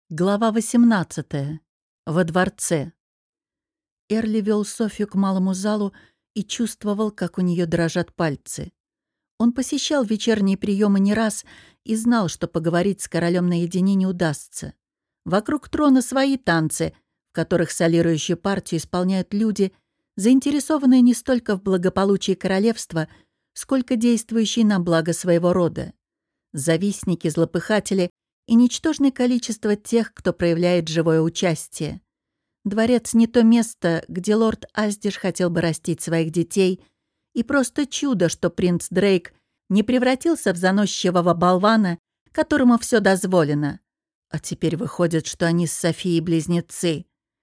Глава 18. Во дворце. Эрли вел Софью к малому залу и чувствовал, как у нее дрожат пальцы. Он посещал вечерние приемы не раз и знал, что поговорить с королем наедине не удастся. Вокруг трона свои танцы, в которых солирующую партию исполняют люди, заинтересованные не столько в благополучии королевства, сколько действующие на благо своего рода. Завистники, злопыхатели и ничтожное количество тех, кто проявляет живое участие. Дворец не то место, где лорд Аздиш хотел бы растить своих детей, и просто чудо, что принц Дрейк не превратился в заносчивого болвана, которому все дозволено. А теперь выходит, что они с Софией близнецы.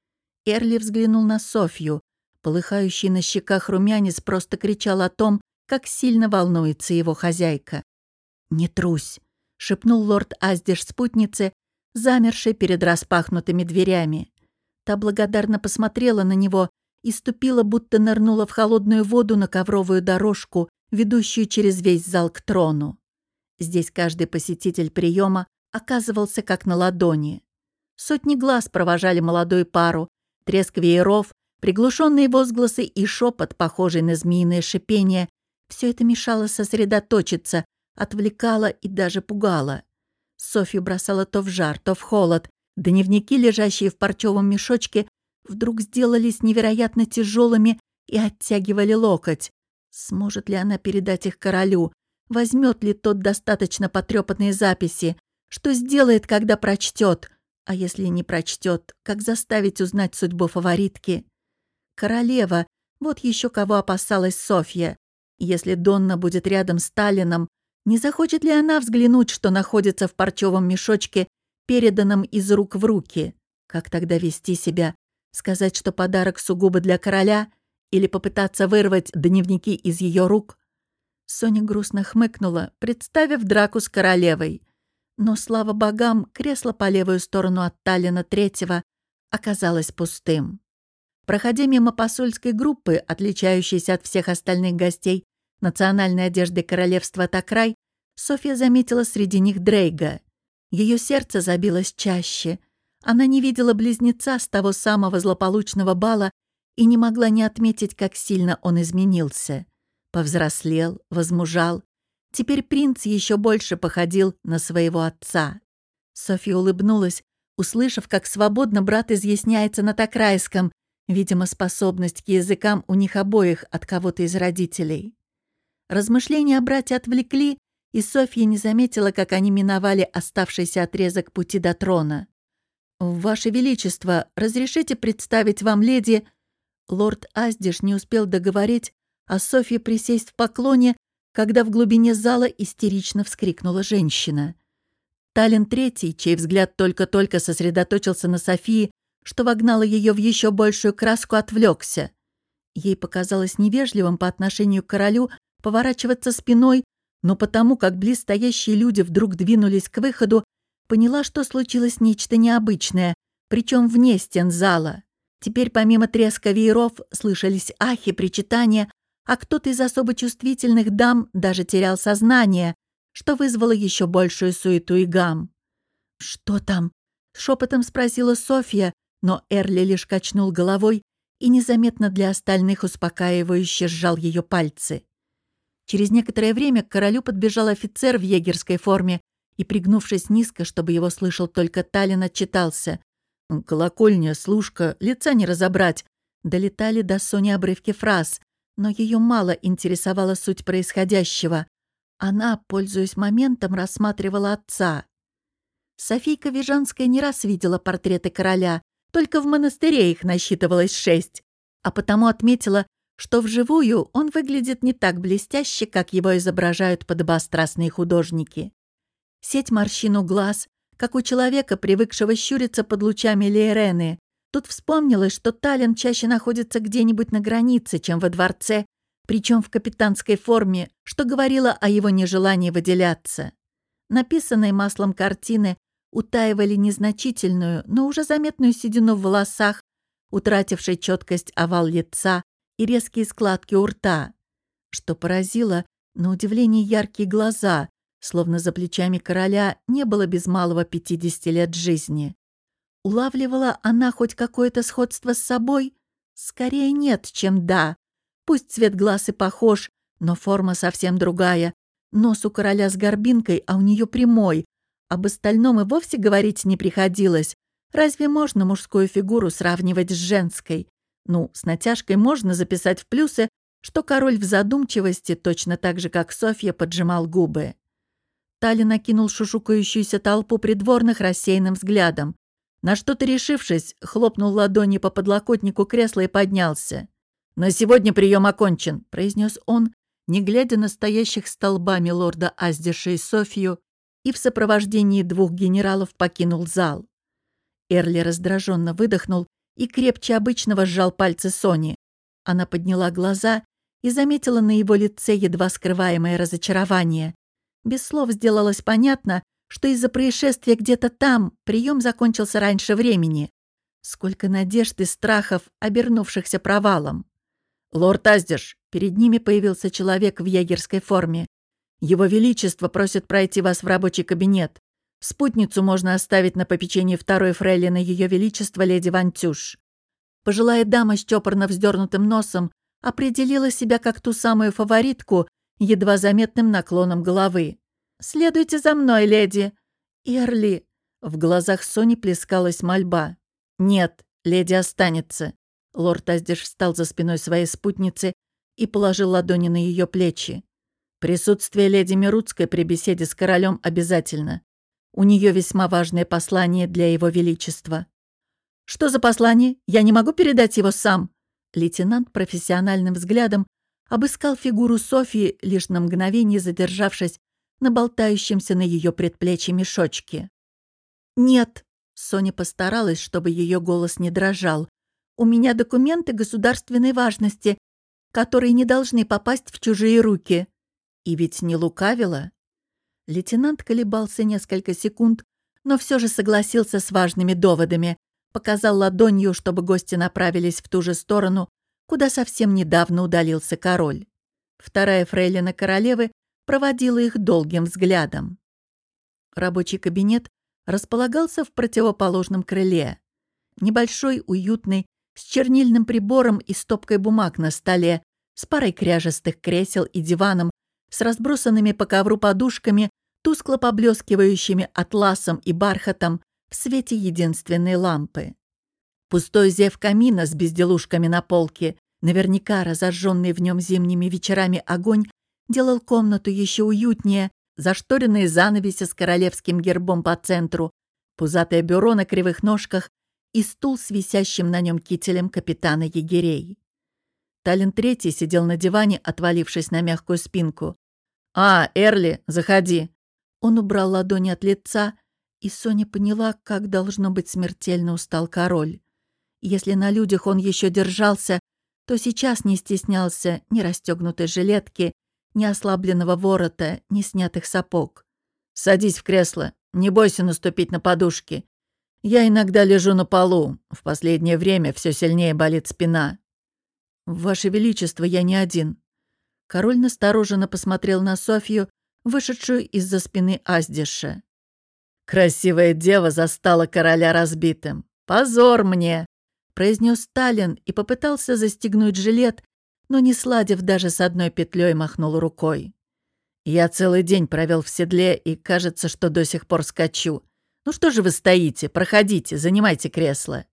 Эрли взглянул на Софью. Полыхающий на щеках румянец просто кричал о том, как сильно волнуется его хозяйка. «Не трусь», — шепнул лорд Аздиш спутнице, замершей перед распахнутыми дверями. Та благодарно посмотрела на него и ступила, будто нырнула в холодную воду на ковровую дорожку, ведущую через весь зал к трону. Здесь каждый посетитель приема оказывался как на ладони. Сотни глаз провожали молодую пару, треск вееров, приглушенные возгласы и шепот, похожий на змеиное шипение. Все это мешало сосредоточиться, отвлекало и даже пугало. Софью бросала то в жар, то в холод. Дневники, лежащие в парчевом мешочке, вдруг сделались невероятно тяжелыми и оттягивали локоть. Сможет ли она передать их королю? Возьмет ли тот достаточно потрепанные записи? Что сделает, когда прочтет? А если не прочтет, как заставить узнать судьбу фаворитки? Королева, вот еще кого опасалась Софья. Если Донна будет рядом с Таллином, не захочет ли она взглянуть, что находится в парчевом мешочке, переданном из рук в руки? Как тогда вести себя? Сказать, что подарок сугубо для короля? Или попытаться вырвать дневники из ее рук? Соня грустно хмыкнула, представив драку с королевой. Но, слава богам, кресло по левую сторону от Таллина Третьего оказалось пустым. Проходя мимо посольской группы, отличающейся от всех остальных гостей национальной одеждой королевства Такрай, Софья заметила среди них Дрейга. Ее сердце забилось чаще. Она не видела близнеца с того самого злополучного бала и не могла не отметить, как сильно он изменился. Повзрослел, возмужал. Теперь принц еще больше походил на своего отца. Софья улыбнулась, услышав, как свободно брат изъясняется на такрайском. Видимо, способность к языкам у них обоих от кого-то из родителей. Размышления о брате отвлекли, и Софья не заметила, как они миновали оставшийся отрезок пути до трона. «Ваше Величество, разрешите представить вам леди...» Лорд Аздиш не успел договорить, а Софья присесть в поклоне, когда в глубине зала истерично вскрикнула женщина. Таллин Третий, чей взгляд только-только сосредоточился на Софии, что вогнало ее в еще большую краску, отвлекся. Ей показалось невежливым по отношению к королю поворачиваться спиной, но потому, как близстоящие люди вдруг двинулись к выходу, поняла, что случилось нечто необычное, причем вне стен зала. Теперь помимо треска вееров слышались ахи, причитания, а кто-то из особо чувствительных дам даже терял сознание, что вызвало еще большую суету и гам. «Что там?» — шепотом спросила Софья, но Эрли лишь качнул головой и незаметно для остальных успокаивающе сжал ее пальцы. Через некоторое время к королю подбежал офицер в егерской форме и, пригнувшись низко, чтобы его слышал только Таллин, отчитался. «Колокольня, служка, лица не разобрать». Долетали до Сони обрывки фраз, но ее мало интересовала суть происходящего. Она, пользуясь моментом, рассматривала отца. Софийка Вижанская не раз видела портреты короля, только в монастыре их насчитывалось 6, а потому отметила, что вживую он выглядит не так блестяще, как его изображают подобострастные художники. Сеть морщин у глаз, как у человека, привыкшего щуриться под лучами Лейрены. Тут вспомнилось, что Таллин чаще находится где-нибудь на границе, чем во дворце, причем в капитанской форме, что говорило о его нежелании выделяться. Написанные маслом картины утаивали незначительную, но уже заметную седину в волосах, утратившей четкость овал лица и резкие складки у рта. Что поразило, на удивление яркие глаза, словно за плечами короля не было без малого 50 лет жизни. Улавливала она хоть какое-то сходство с собой? Скорее нет, чем да. Пусть цвет глаз и похож, но форма совсем другая. Нос у короля с горбинкой, а у нее прямой. Об остальном и вовсе говорить не приходилось. Разве можно мужскую фигуру сравнивать с женской? Ну, с натяжкой можно записать в плюсы, что король в задумчивости, точно так же, как Софья, поджимал губы. Талин окинул шушукающуюся толпу придворных рассеянным взглядом. На что-то решившись, хлопнул ладонью по подлокотнику кресла и поднялся. «На сегодня прием окончен», — произнес он, не глядя на стоящих столбами лорда Аздиша и Софью, и в сопровождении 2 генералов покинул зал. Эрли раздраженно выдохнул и крепче обычного сжал пальцы Сони. Она подняла глаза и заметила на его лице едва скрываемое разочарование. Без слов сделалось понятно, что из-за происшествия где-то там прием закончился раньше времени. Сколько надежд и страхов, обернувшихся провалом. «Лорд Аздиш!» Перед ними появился человек в егерской форме. «Его Величество просит пройти вас в рабочий кабинет. Спутницу можно оставить на попечении второй фрейлины Ее Величества леди Вантюш». Пожилая дама с чопорно вздернутым носом определила себя как ту самую фаворитку, едва заметным наклоном головы. «Следуйте за мной, леди!» «Эрли!» В глазах Сони плескалась мольба. «Нет, леди останется». Лорд Аздиш встал за спиной своей спутницы и положил ладони на ее плечи. «Присутствие леди Мирутской при беседе с королем обязательно. У нее весьма важное послание для его величества». «Что за послание? Я не могу передать его сам?» Лейтенант профессиональным взглядом обыскал фигуру Софьи, лишь на мгновение задержавшись на болтающемся на ее предплечье мешочке. «Нет», — Соня постаралась, чтобы ее голос не дрожал. «У меня документы государственной важности, которые не должны попасть в чужие руки». И ведь не лукавила. Лейтенант колебался несколько секунд, но все же согласился с важными доводами, показал ладонью, чтобы гости направились в ту же сторону, куда совсем недавно удалился король. Вторая фрейлина королевы проводила их долгим взглядом. Рабочий кабинет располагался в противоположном крыле. Небольшой, уютный, с чернильным прибором и стопкой бумаг на столе, с парой кряжестых кресел и диваном, с разбросанными по ковру подушками, тускло поблескивающими атласом и бархатом в свете единственной лампы. Пустой зев камина с безделушками на полке, наверняка разожженный в нем зимними вечерами огонь, делал комнату еще уютнее, зашторенные занавеси с королевским гербом по центру, пузатое бюро на кривых ножках и стул с висящим на нем кителем капитана егерей. Талин Третий сидел на диване, отвалившись на мягкую спинку. «А, Эрли, заходи!» Он убрал ладони от лица, и Соня поняла, как должно быть смертельно устал король. Если на людях он еще держался, то сейчас не стеснялся ни расстегнутой жилетки, ни ослабленного ворота, ни снятых сапог. «Садись в кресло, не бойся наступить на подушки. Я иногда лежу на полу, в последнее время все сильнее болит спина». «Ваше Величество, я не один». Король настороженно посмотрел на Софью, вышедшую из-за спины Аздиша. «Красивая дева застала короля разбитым. Позор мне!» — произнес Талин и попытался застегнуть жилет, но, не сладив даже с одной петлей, махнул рукой. «Я целый день провел в седле и, кажется, что до сих пор скачу. Ну что же вы стоите? Проходите, занимайте кресло».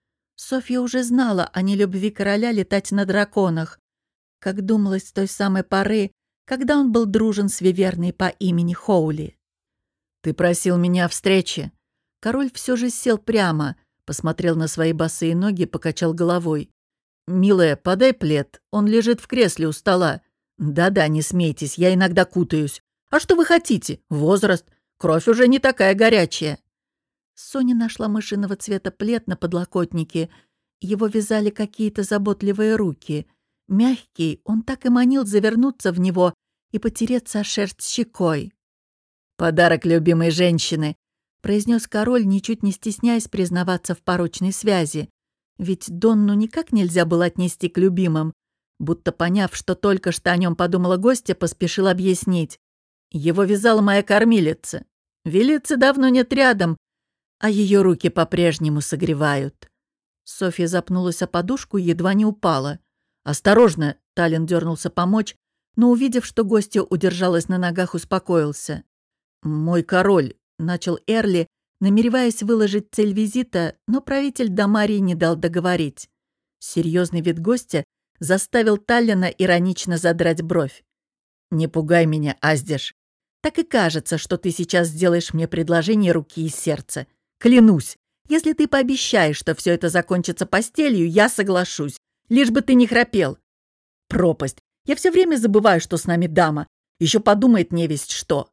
Софья уже знала о нелюбви короля летать на драконах, как думалось с той самой поры, когда он был дружен с виверной по имени Хоули. «Ты просил меня о встрече». Король все же сел прямо, посмотрел на свои босые ноги и покачал головой. «Милая, подай плед, он лежит в кресле у стола». «Да-да, не смейтесь, я иногда кутаюсь. А что вы хотите? Возраст. Кровь уже не такая горячая». Соня нашла мышиного цвета плед на подлокотнике. Его вязали какие-то заботливые руки. Мягкий, он так и манил завернуться в него и потереться о шерсть щекой. «Подарок любимой женщины», — произнес король, ничуть не стесняясь признаваться в порочной связи. Ведь Донну никак нельзя было отнести к любимым. Будто поняв, что только что о нем подумала гостья, поспешил объяснить. «Его вязала моя кормилица. Велицы давно нет рядом. а ее руки по-прежнему согревают. Софья запнулась о подушку и едва не упала. «Осторожно!» — Таллин дернулся помочь, но, увидев, что гостья удержалась на ногах, успокоился. «Мой король!» — начал Эрли, намереваясь выложить цель визита, но правитель Дамарии не дал договорить. Серьезный вид гостя заставил Таллина иронично задрать бровь. «Не пугай меня, Аздиш. Так и кажется, что ты сейчас сделаешь мне предложение руки и сердца. Клянусь, если ты пообещаешь, что все это закончится постелью, я соглашусь, лишь бы ты не храпел. Пропасть. Я все время забываю, что с нами дама. Еще подумает невесть что».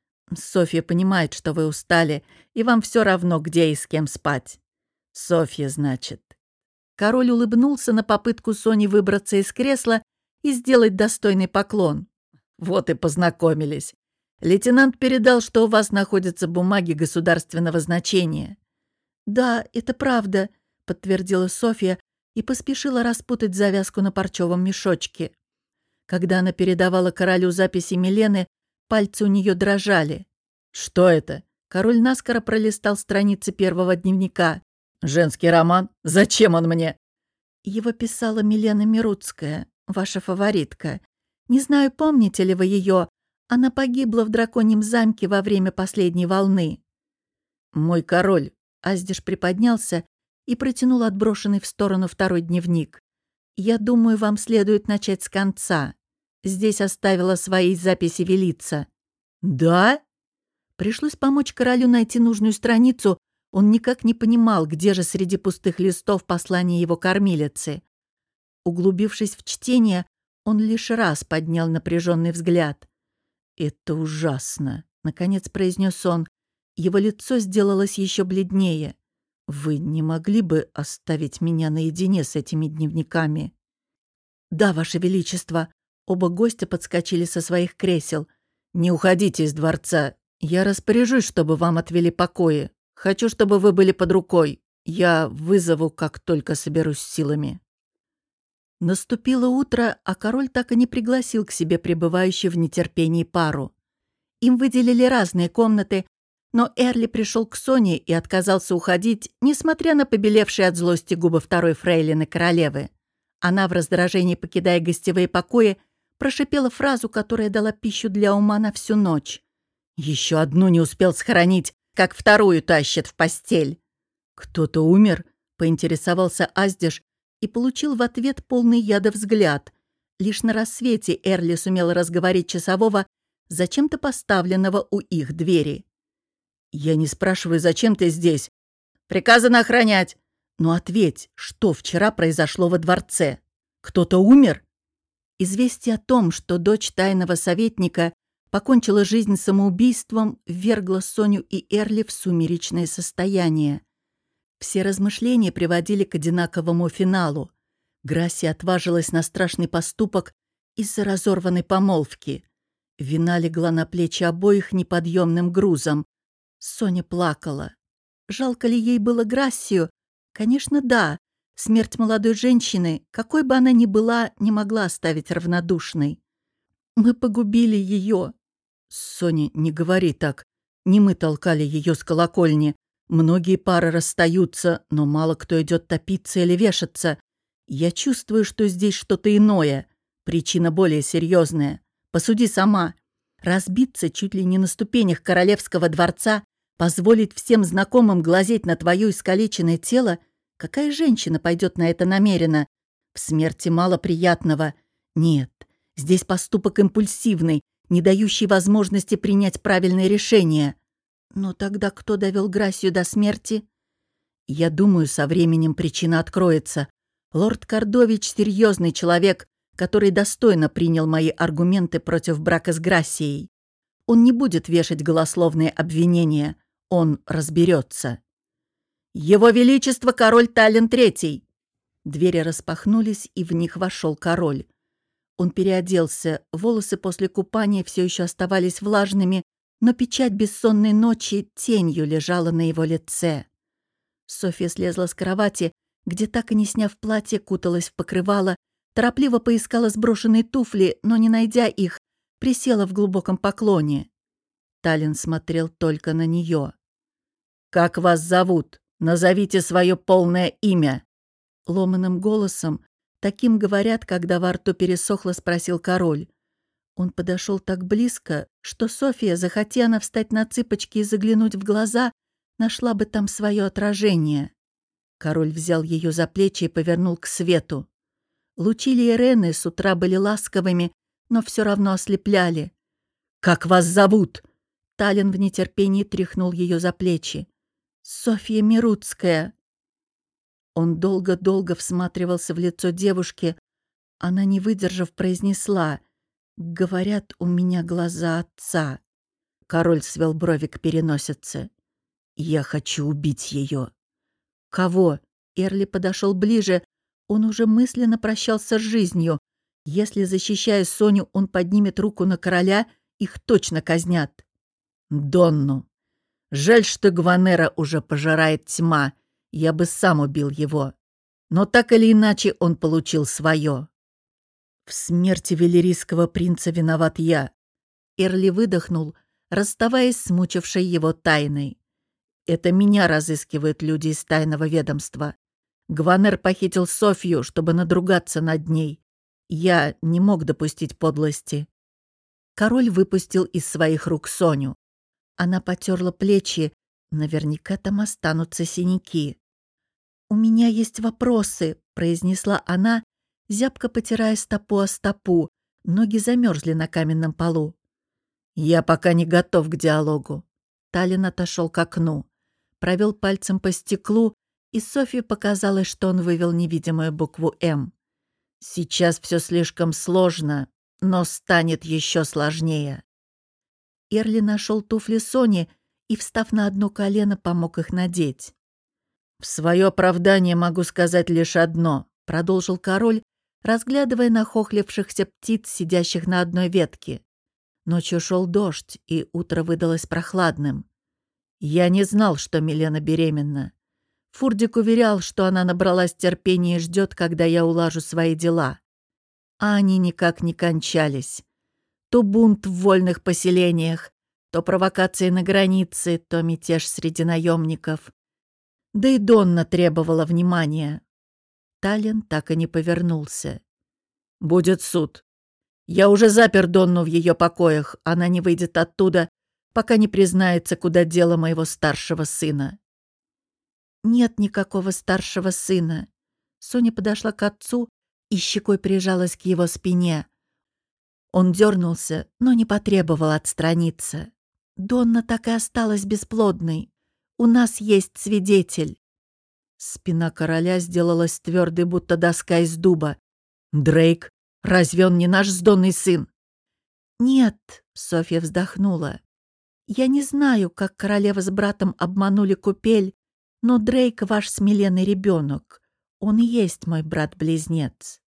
«Софья понимает, что вы устали, и вам все равно, где и с кем спать». «Софья, значит». Король улыбнулся на попытку Сони выбраться из кресла и сделать достойный поклон. «Вот и познакомились. Лейтенант передал, что у вас находятся бумаги государственного значения». «Да, это правда», — подтвердила Софья и поспешила распутать завязку на парчевом мешочке. Когда она передавала королю записи Милены, пальцы у нее дрожали. «Что это?» Король наскоро пролистал страницы первого дневника. «Женский роман? Зачем он мне?» «Его писала Милена Мируцкая, ваша фаворитка. Не знаю, помните ли вы ее. Она погибла в драконьем замке во время последней волны». «Мой король», — Аздиш приподнялся и протянул отброшенный в сторону второй дневник. «Я думаю, вам следует начать с конца. Здесь оставила свои записи Велица». «Да?» Пришлось помочь королю найти нужную страницу. Он никак не понимал, где же среди пустых листов послание его кормилицы. Углубившись в чтение, он лишь раз поднял напряженный взгляд. «Это ужасно», — наконец произнес он. Его лицо сделалось еще бледнее. «Вы не могли бы оставить меня наедине с этими дневниками?» «Да, Ваше Величество». Оба гостя подскочили со своих кресел. «Не уходите из дворца. Я распоряжусь, чтобы вам отвели покои. Хочу, чтобы вы были под рукой. Я вызову, как только соберусь силами». Наступило утро, а король так и не пригласил к себе пребывающую в нетерпении пару. Им выделили разные комнаты, но Эрли пришел к Соне и отказался уходить, несмотря на побелевшие от злости губы второй фрейлины королевы. Она, в раздражении покидая гостевые покои, прошипела фразу, которая дала пищу для ума на всю ночь. «Еще одну не успел схоронить, как вторую тащит в постель». «Кто-то умер?» — поинтересовался Аздиш и получил в ответ полный яда взгляд. Лишь на рассвете Эрли сумел разговорить часового, зачем-то поставленного у их двери. «Я не спрашиваю, зачем ты здесь. Приказано охранять. Но ответь, что вчера произошло во дворце? Кто-то умер?» Известие о том, что дочь тайного советника покончила жизнь самоубийством, ввергло Соню и Эрли в сумеречное состояние. Все размышления приводили к одинаковому финалу. Грассия отважилась на страшный поступок из-за разорванной помолвки. Вина легла на плечи обоих неподъемным грузом. Соня плакала. Жалко ли ей было Грассию? Конечно, да. Смерть молодой женщины, какой бы она ни была, не могла оставить равнодушной. «Мы погубили ее». «Соня, не говори так. Не мы толкали ее с колокольни. Многие пары расстаются, но мало кто идет топиться или вешаться. Я чувствую, что здесь что-то иное. Причина более серьезная. Посуди сама. Разбиться чуть ли не на ступенях королевского дворца, позволить всем знакомым глазеть на твое искалеченное тело? Какая женщина пойдет на это намеренно? В смерти мало приятного. Нет, здесь поступок импульсивный, не дающий возможности принять правильное решение. Но тогда кто довел Грассию до смерти? Я думаю, со временем причина откроется. Лорд Кордович — серьезный человек, который достойно принял мои аргументы против брака с Грассией. Он не будет вешать голословные обвинения. Он разберется. «Его Величество король Таллин III!» Двери распахнулись, и в них вошел король. Он переоделся, волосы после купания все еще оставались влажными, но печать бессонной ночи тенью лежала на его лице. Софья слезла с кровати, где, так и не сняв платье, куталась в покрывало, торопливо поискала сброшенные туфли, но, не найдя их, присела в глубоком поклоне. Таллин смотрел только на нее. «Как вас зовут? Назовите свое полное имя!» Ломаным голосом, таким говорят, когда во рту пересохло, спросил король. Он подошел так близко, что Софья, захотя она встать на цыпочки и заглянуть в глаза, нашла бы там свое отражение. Король взял ее за плечи и повернул к свету. Лучи Лиэрены с утра были ласковыми, но все равно ослепляли. «Как вас зовут?» Таллин в нетерпении тряхнул ее за плечи. «Софья Мируцкая». Он долго-долго всматривался в лицо девушки. Она, не выдержав, произнесла: «Говорят, у меня глаза отца». Король свел брови к переносице. «Я хочу убить ее». «Кого?» Эрли подошел ближе. Он уже мысленно прощался с жизнью. Если, защищая Соню, он поднимет руку на короля, их точно казнят. «Донну. Жаль, что Гванера уже пожирает тьма. Я бы сам убил его. Но так или иначе он получил свое. В смерти велерийского принца виноват я». Эрли выдохнул, расставаясь с мучившей его тайной. «Это меня разыскивают люди из тайного ведомства. Гванер похитил Софью, чтобы надругаться над ней. Я не мог допустить подлости». Король выпустил из своих рук Соню. Она потерла плечи. Наверняка там останутся синяки. «У меня есть вопросы», — произнесла она, зябко потирая стопу о стопу. Ноги замерзли на каменном полу. «Я пока не готов к диалогу». Таллин отошел к окну, провел пальцем по стеклу, и Софье показалось, что он вывел невидимую букву «М». «Сейчас все слишком сложно, но станет еще сложнее». Эрли нашел туфли Сони и, встав на одно колено, помог их надеть. «В свое оправдание могу сказать лишь одно», — продолжил король, разглядывая нахохлившихся птиц, сидящих на одной ветке. Ночью шел дождь, и утро выдалось прохладным. «Я не знал, что Милена беременна. Фурдик уверял, что она набралась терпения и ждет, когда я улажу свои дела. А они никак не кончались. То бунт в вольных поселениях, то провокации на границе, то мятеж среди наемников. Да и Донна требовала внимания». Таллин так и не повернулся. «Будет суд. Я уже запер Донну в ее покоях. Она не выйдет оттуда, пока не признается, куда дело моего старшего сына». «Нет никакого старшего сына». Соня подошла к отцу и щекой прижалась к его спине. Он дернулся, но не потребовал отстраниться. «Донна так и осталась бесплодной. У нас есть свидетель». Спина короля сделалась твердой, будто доска из дуба. «Дрейк, разве он не наш сдонный сын?» «Нет», — Софья вздохнула. «Я не знаю, как королева с братом обманули купель, но Дрейк ваш с Миленой ребенок. Он и есть мой брат-близнец».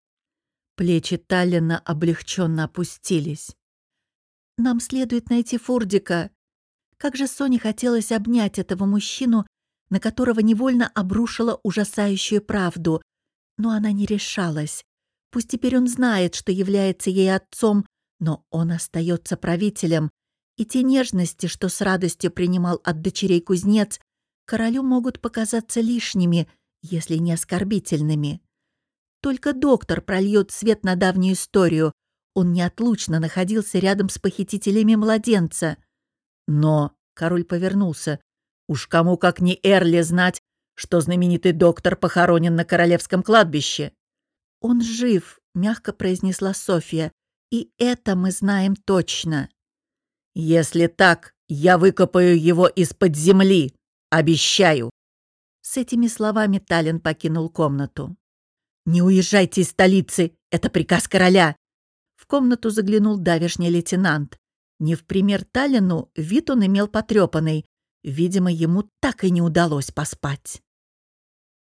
Плечи Таллина облегченно опустились. «Нам следует найти Фурдика». Как же Соне хотелось обнять этого мужчину, на которого невольно обрушила ужасающую правду. Но она не решалась. Пусть теперь он знает, что является ей отцом, но он остается правителем. И те нежности, что с радостью принимал от дочерей кузнец, королю могут показаться лишними, если не оскорбительными. Только доктор прольет свет на давнюю историю. Он неотлучно находился рядом с похитителями младенца. Но король повернулся. Уж кому, как не Эрли, знать, что знаменитый доктор похоронен на королевском кладбище. «Он жив», — мягко произнесла Софья, — «и это мы знаем точно». «Если так, я выкопаю его из-под земли. Обещаю». С этими словами Таллин покинул комнату. «Не уезжайте из столицы, это приказ короля!» В комнату заглянул давешний лейтенант. Не в пример Таллину вид он имел потрепанный. Видимо, ему так и не удалось поспать.